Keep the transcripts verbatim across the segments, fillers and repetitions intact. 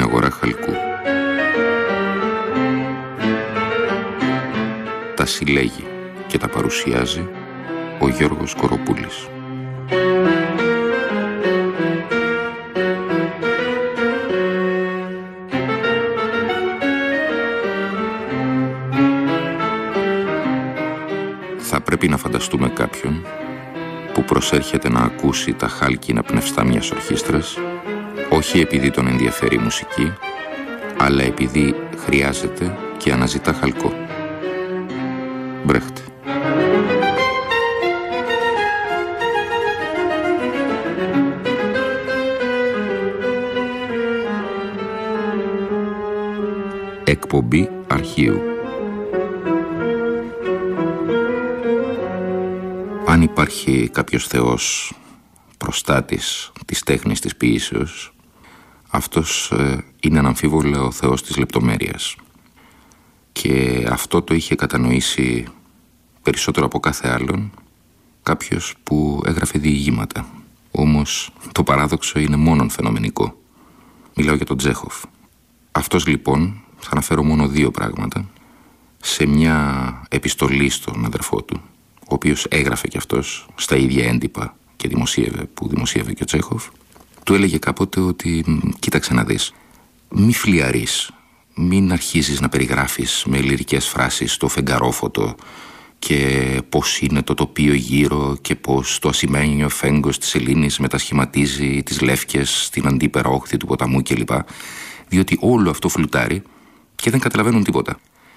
αγορά χαλκού. Τα συλλέγει και τα παρουσιάζει ο Γιώργος Κοροπούλης. Θα πρέπει να φανταστούμε κάποιον που προσέρχεται να ακούσει τα χάλκινα πνευστά μιας ορχήστρας, όχι επειδή τον ενδιαφέρει η μουσική, αλλά επειδή χρειάζεται και αναζητά χαλκό. Μπρέχτ. Εκπομπή αρχείου. Αν υπάρχει κάποιος θεός προστάτης της τέχνης της ποίησεως, αυτός ε, είναι αναμφίβολα ο θεός της λεπτομέρειας. Και αυτό το είχε κατανοήσει περισσότερο από κάθε άλλον κάποιος που έγραφε διηγήματα. Όμως το παράδοξο είναι μόνον φαινομενικό. Μιλάω για τον Τσέχοφ. Αυτός λοιπόν, θα αναφέρω μόνο δύο πράγματα, σε μια επιστολή στον αδερφό του, ο οποίος έγραφε κι αυτός στα ίδια έντυπα και δημοσίευε που δημοσίευε και ο Τσέχοφ, του έλεγε κάποτε ότι κοίταξε να δεις, μη φλιαρείς, μην αρχίζεις να περιγράφεις με λυρικές φράσεις το φεγγαρόφωτο και πώς είναι το τοπίο γύρω και πώς το ασημένιο φέγγος της Ελλήνης μετασχηματίζει τις λεύκες στην αντίπερα όχθη του ποταμού κλπ. Διότι όλο αυτό φλουτάρει και δεν καταλαβαίνουν τίποτα.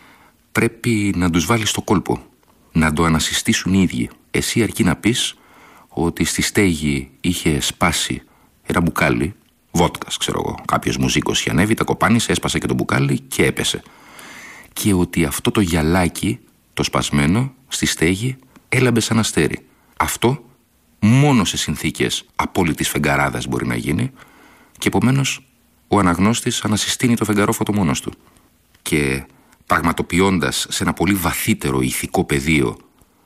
Πρέπει να τους βάλεις στο κόλπο, να το ανασυστήσουν οι ίδιοι. Εσύ αρκεί να πεις ότι στη στέγη είχε σπάσει ένα μπουκάλι βότκας, ξέρω εγώ. Κάποιος μουζίκος είχε ανέβει, τα κοπάνισε, έσπασε και το μπουκάλι και έπεσε. Και ότι αυτό το γυαλάκι, το σπασμένο, στη στέγη έλαμπε σαν αστέρι. Αυτό μόνο σε συνθήκες απόλυτης φεγγαράδας μπορεί να γίνει και επομένως ο αναγνώστης ανασυστήνει το φεγγαρόφωτο μόνος του. Και πραγματοποιώντας σε ένα πολύ βαθύτερο ηθικό πεδίο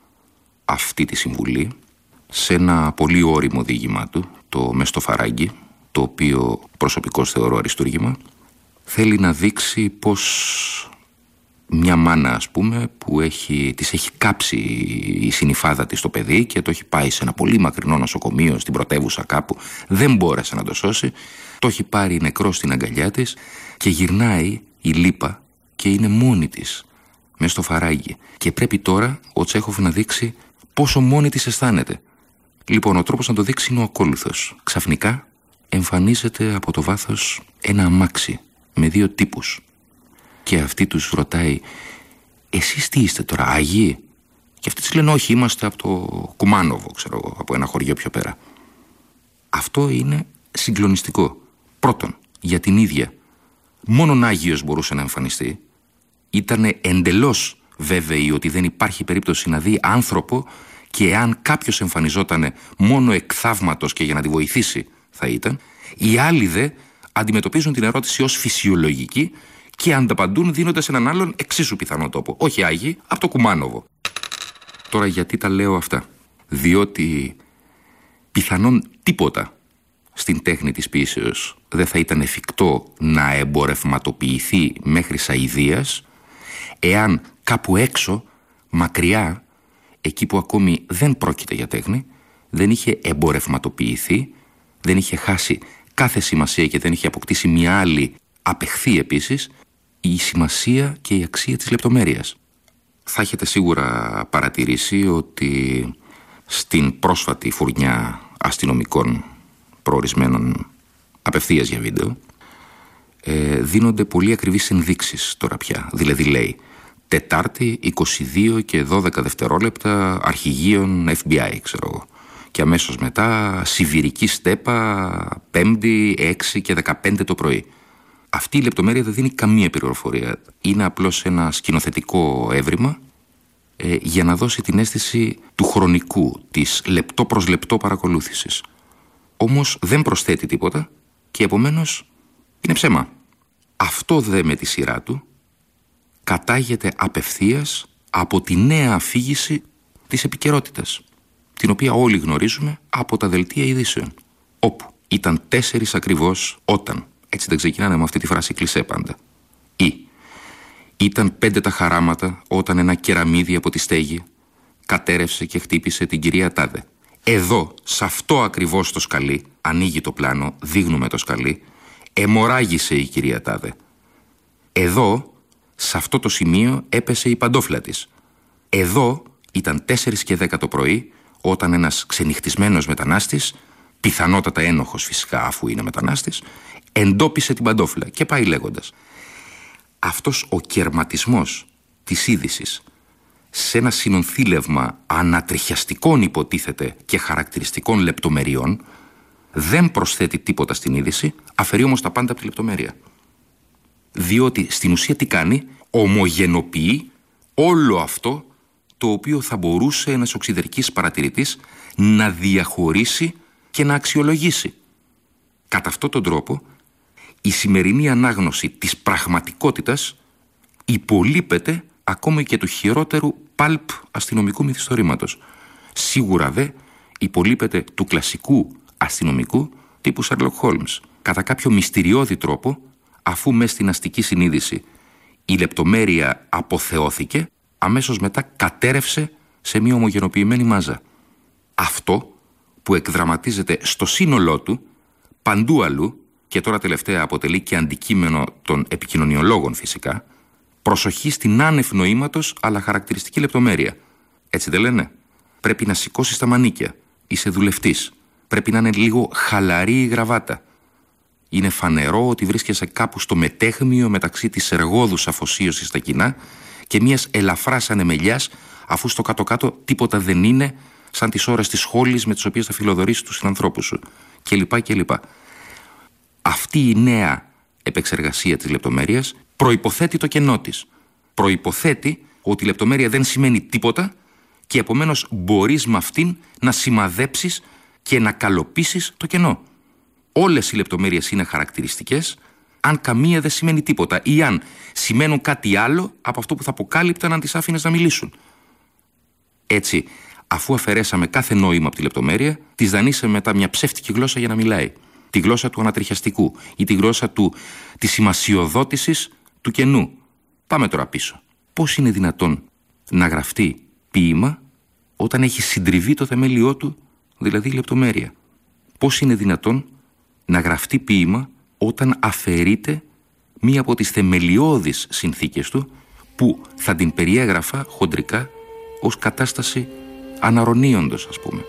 αυτή τη συμβουλή, σε ένα πολύ ώριμο διήγημά του, το «Μες στο φαράγγι», το οποίο προσωπικώς θεωρώ αριστούργημα, θέλει να δείξει πως μια μάνα, ας πούμε, που έχει, της έχει κάψει η συνυφάδα της το παιδί και το έχει πάει σε ένα πολύ μακρινό νοσοκομείο στην πρωτεύουσα κάπου, δεν μπόρεσε να το σώσει, το έχει πάρει νεκρό στην αγκαλιά της και γυρνάει η λύπα και είναι μόνη της μες στο φαράγγι. Και πρέπει τώρα ο Τσέχοφ να δείξει πόσο μόνη της αισθάνεται. Λοιπόν, ο τρόπος να το δείξει είναι ο ακόλουθος. Ξαφνικά εμφανίζεται από το βάθος ένα αμάξι με δύο τύπους. Και αυτή τους ρωτάει, εσείς τι είστε τώρα, Άγιοι? Και αυτοί της λένε, όχι, είμαστε από το Κουμάνοβο, ξέρω εγώ, από ένα χωριό πιο πέρα. Αυτό είναι συγκλονιστικό. Πρώτον, για την ίδια. Μόνον Άγιος μπορούσε να εμφανιστεί. Ήταν εντελώς βέβαιη ότι δεν υπάρχει περίπτωση να δει άνθρωπο και αν κάποιος εμφανιζόταν μόνο εκ θαύματος και για να τη βοηθήσει θα ήταν. Οι άλλοι δε αντιμετωπίζουν την ερώτηση ως φυσιολογική και ανταπαντούν δίνοντας έναν άλλον εξίσου πιθανό τόπο. Όχι Άγιοι, από το Κουμάνοβο. Τώρα γιατί τα λέω αυτά? Διότι πιθανόν τίποτα στην τέχνη της ποίησεως δεν θα ήταν εφικτό να εμπορευματοποιηθεί μέχρι σαηδίας εάν κάπου έξω, μακριά, εκεί που ακόμη δεν πρόκειται για τέχνη, δεν είχε εμπορευματοποιηθεί, δεν είχε χάσει κάθε σημασία και δεν είχε αποκτήσει μια άλλη απεχθή επίσης η σημασία και η αξία της λεπτομέρειας. Θα έχετε σίγουρα παρατηρήσει ότι στην πρόσφατη φουρνιά αστυνομικών προορισμένων απευθείας για βίντεο ε, δίνονται πολύ ακριβείς ενδείξεις τώρα πια. Δηλαδή λέει Τετάρτη είκοσι δύο και δώδεκα δευτερόλεπτα αρχηγείων εφ μπι άι, ξέρω εγώ. Και αμέσως μετά Σιβηρική στέπα Πέμπτη έξι και δεκαπέντε το πρωί. Αυτή η λεπτομέρεια δεν δίνει καμία πληροφορία. Είναι απλώς ένα σκηνοθετικό έβριμα ε, για να δώσει την αίσθηση του χρονικού, της λεπτό προς λεπτό παρακολούθησης. Όμως δεν προσθέτει τίποτα και επομένως είναι ψέμα. Αυτό δε με τη σειρά του κατάγεται απευθείας από τη νέα αφήγηση της επικαιρότητας, την οποία όλοι γνωρίζουμε από τα δελτία ειδήσεων, όπου ήταν τέσσερις ακριβώς όταν Έτσι δεν ξεκινάνε με αυτή τη φράση κλισέ πάντα. Ή ήταν πέντε τα χαράματα όταν ένα κεραμίδι από τη στέγη κατέρευσε και χτύπησε την κυρία Τάδε. Εδώ, σε αυτό ακριβώς το σκαλί, ανοίγει το πλάνο, δείχνουμε το σκαλί, αιμορράγησε η κυρία Τάδε. Εδώ, σε αυτό το σημείο, έπεσε η παντόφλα της. Εδώ ήταν τέσσερις και δέκα το πρωί, όταν ένας ξενυχτισμένος μετανάστης, πιθανότατα ένοχος φυσικά αφού είναι μετανάστης, εντόπισε την παντόφλα και πάει λέγοντας. Αυτός ο κερματισμός της είδησης σε ένα συνονθήλευμα ανατριχιαστικών υποτίθεται και χαρακτηριστικών λεπτομεριών δεν προσθέτει τίποτα στην είδηση, αφαιρεί όμως τα πάντα από τη λεπτομέρεια. Διότι στην ουσία τι κάνει, ομογενοποιεί όλο αυτό το οποίο θα μπορούσε ένας οξυδερκής παρατηρητής να διαχωρίσει και να αξιολογήσει. Κατά αυτόν τον τρόπο, η σημερινή ανάγνωση της πραγματικότητας υπολείπεται ακόμα και του χειρότερου παλπ αστυνομικού μυθιστορήματος. Σίγουρα δε υπολείπεται του κλασικού αστυνομικού τύπου Σέρλοκ Χόλμς. Κατά κάποιο μυστηριώδη τρόπο, αφού μες στην αστική συνείδηση η λεπτομέρεια αποθεώθηκε, αμέσως μετά κατέρευσε σε μια ομογενοποιημένη μάζα. Αυτό που εκδραματίζεται στο σύνολό του, παντού αλλού, και τώρα τελευταία αποτελεί και αντικείμενο των επικοινωνιολόγων φυσικά, προσοχή στην άνευ νοήματος αλλά χαρακτηριστική λεπτομέρεια. Έτσι δεν λένε? Πρέπει να σηκώσεις τα μανίκια. Είσαι δουλευτής. Πρέπει να είναι λίγο χαλαρή η γραβάτα. Είναι φανερό ότι βρίσκεσαι κάπου στο μετέχμιο μεταξύ της εργόδους αφοσίωσης στα κοινά και μιας ελαφράς ανεμελιάς, αφού στο κάτω-κάτω τίποτα δεν είναι, σαν τις ώρες της σχόλης με τις οποίες θα φιλοδορήσεις τους συνανθρώπους σου. Κλπ. Κλπ. Αυτή η νέα επεξεργασία της λεπτομέρειας προϋποθέτει το κενό της. Προϋποθέτει ότι η λεπτομέρεια δεν σημαίνει τίποτα και επομένως μπορείς με αυτήν να σημαδέψεις και να καλοποιήσεις το κενό. Όλες οι λεπτομέρειες είναι χαρακτηριστικές, αν καμία δεν σημαίνει τίποτα ή αν σημαίνουν κάτι άλλο από αυτό που θα αποκάλυπταν αν τις άφηνες να μιλήσουν. Έτσι, αφού αφαιρέσαμε κάθε νόημα από τη λεπτομέρεια, της δανείσαμε μετά μια ψεύτικη γλώσσα για να μιλάει. Τη γλώσσα του ανατριχιαστικού ή τη γλώσσα του, της σημασιοδότησης του κενού. Πάμε τώρα πίσω. Πώς είναι δυνατόν να γραφτεί ποίημα όταν έχει συντριβεί το θεμέλιό του, δηλαδή η λεπτομέρεια? Πώς είναι δυνατόν να γραφτεί ποίημα όταν αφαιρείται μία από τις θεμελιώδεις συνθήκες του, που θα την περιέγραφα χοντρικά ως κατάσταση αναρρωνίοντος, ας πούμε.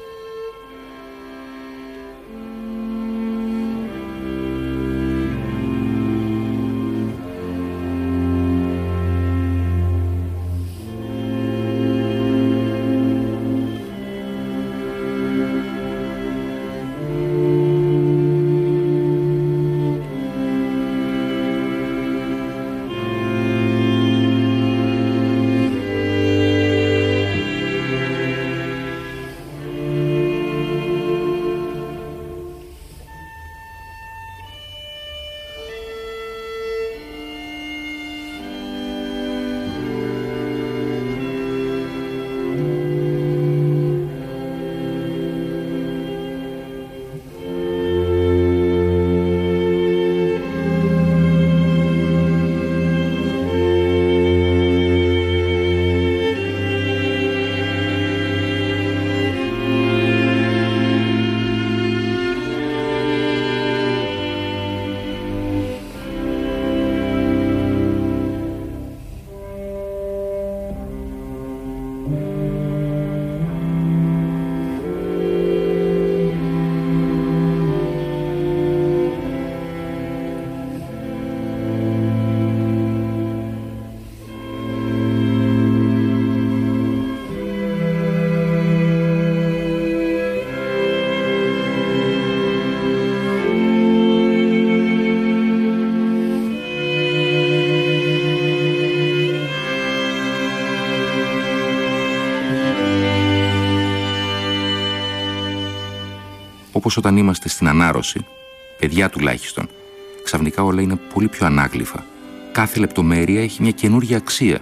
Όπως όταν είμαστε στην ανάρρωση, παιδιά τουλάχιστον, ξαφνικά όλα είναι πολύ πιο ανάγλυφα. Κάθε λεπτομέρεια έχει μια καινούργια αξία.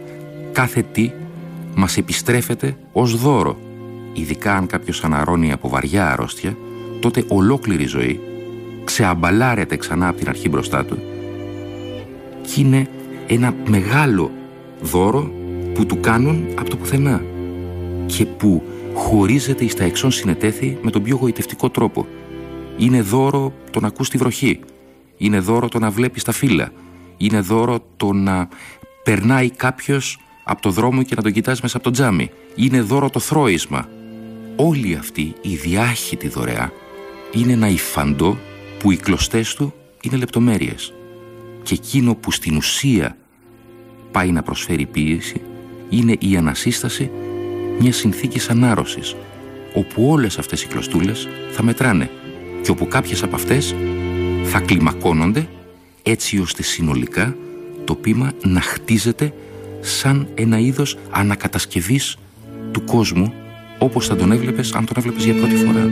Κάθε τι μας επιστρέφεται ως δώρο. Ειδικά αν κάποιος αναρρώνει από βαριά αρρώστια, τότε ολόκληρη ζωή ξεαμπαλάρεται ξανά από την αρχή μπροστά του και είναι ένα μεγάλο δώρο που του κάνουν από το πουθενά και που χωρίζεται εις τα εξών συνετέθη με τον πιο γοητευτικό τρόπο. Είναι δώρο το να ακούς τη βροχή, είναι δώρο το να βλέπεις τα φύλλα, είναι δώρο το να περνάει κάποιος από το δρόμο και να τον κοιτάς μέσα από το τζάμι, είναι δώρο το θρώισμα. Όλη αυτή η διάχυτη δωρεά είναι ένα υφαντό που οι κλωστές του είναι λεπτομέρειες και εκείνο που στην ουσία πάει να προσφέρει ποίηση είναι η ανασύσταση μιας συνθήκης ανάρρωσης, όπου όλες αυτές οι κλωστούλες θα μετράνε και όπου κάποιες από αυτές θα κλιμακώνονται έτσι ώστε συνολικά το ποίημα να χτίζεται σαν ένα είδος ανακατασκευής του κόσμου, όπως θα τον έβλεπες αν τον έβλεπες για πρώτη φορά.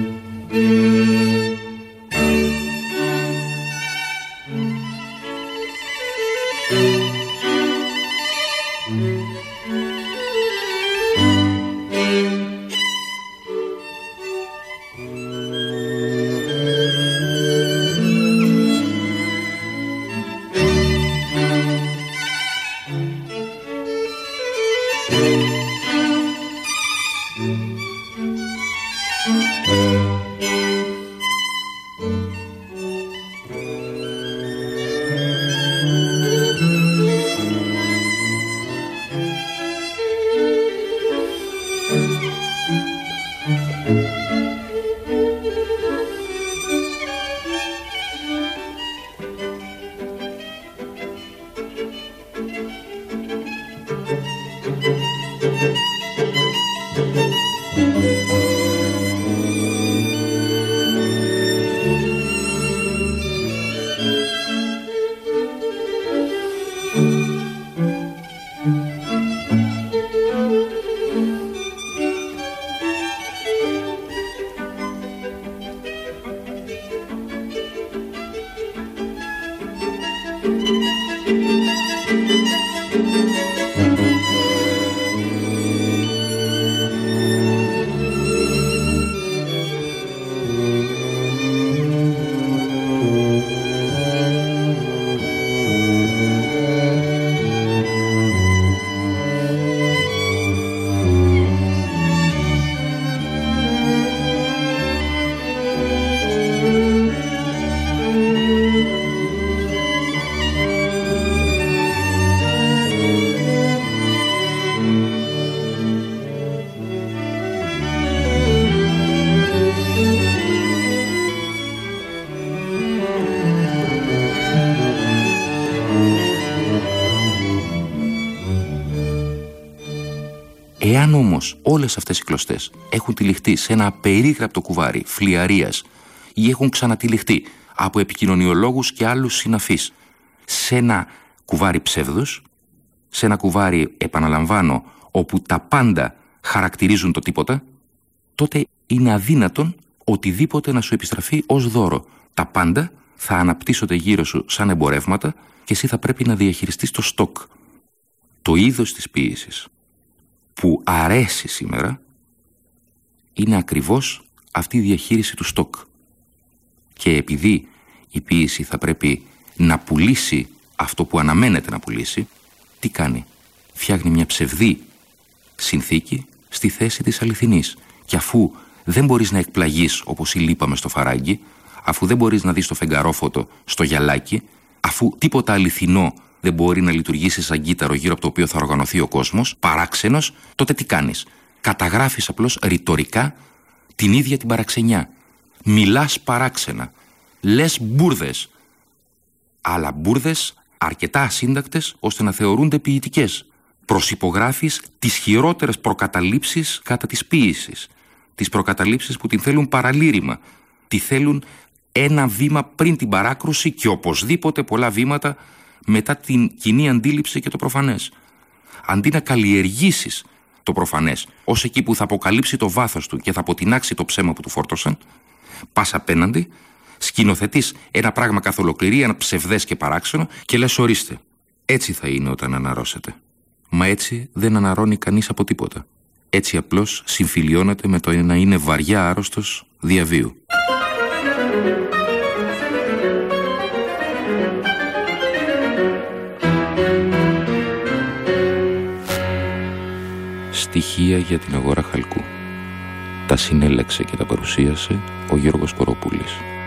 Εάν όμως όλες αυτές οι κλωστές έχουν τυλιχτεί σε ένα απερίγραπτο κουβάρι φλιαρίας ή έχουν ξανατυλιχτεί από επικοινωνιολόγους και άλλους συναφείς σε ένα κουβάρι ψεύδους, σε ένα κουβάρι, επαναλαμβάνω, όπου τα πάντα χαρακτηρίζουν το τίποτα, τότε είναι αδύνατον οτιδήποτε να σου επιστραφεί ως δώρο. Τα πάντα θα αναπτύσσονται γύρω σου σαν εμπορεύματα και εσύ θα πρέπει να διαχειριστείς το στόκ. Το είδος της ποίησης που αρέσει σήμερα είναι ακριβώς αυτή η διαχείριση του στόκ. Και επειδή η ποίηση θα πρέπει να πουλήσει αυτό που αναμένεται να πουλήσει, τι κάνει? Φτιάχνει μια ψευδή συνθήκη στη θέση της αληθινής. Και αφού δεν μπορείς να εκπλαγείς όπως η λύπα μες στο φαράγγι, αφού δεν μπορείς να δεις το φεγγαρόφωτο στο γυαλάκι, αφού τίποτα αληθινό δεν μπορεί να λειτουργήσει σαν κύτταρο γύρω από το οποίο θα οργανωθεί ο κόσμος, παράξενος, τότε τι κάνεις? Καταγράφεις απλώς ρητορικά την ίδια την παραξενιά. Μιλάς παράξενα. Λες μπουρδες. Αλλά μπουρδες αρκετά ασύντακτες ώστε να θεωρούνται ποιητικές. Προσυπογράφεις τις χειρότερες προκαταλήψεις κατά της ποίησης. Τις προκαταλήψεις που την θέλουν παραλήρημα. Τη θέλουν ένα βήμα πριν την παράκρουση και οπωσδήποτε πολλά βήματα μετά την κοινή αντίληψη και το προφανές. Αντί να καλλιεργήσεις το προφανές ως εκεί που θα αποκαλύψει το βάθος του και θα αποτινάξει το ψέμα που του φόρτωσαν, πας απέναντι, σκηνοθετείς ένα πράγμα καθ' ολοκληρία, ένα ψευδές και παράξενο και λες ορίστε, έτσι θα είναι όταν αναρρώσετε. Μα έτσι δεν αναρρώνει κανείς από τίποτα. Έτσι απλώς συμφιλιώνεται με το να είναι βαριά άρρωστος διαβίου. στοιχεία για την αγορά χαλκού. Τα συνέλεξε και τα παρουσίασε ο Γιώργος Κοροπούλης.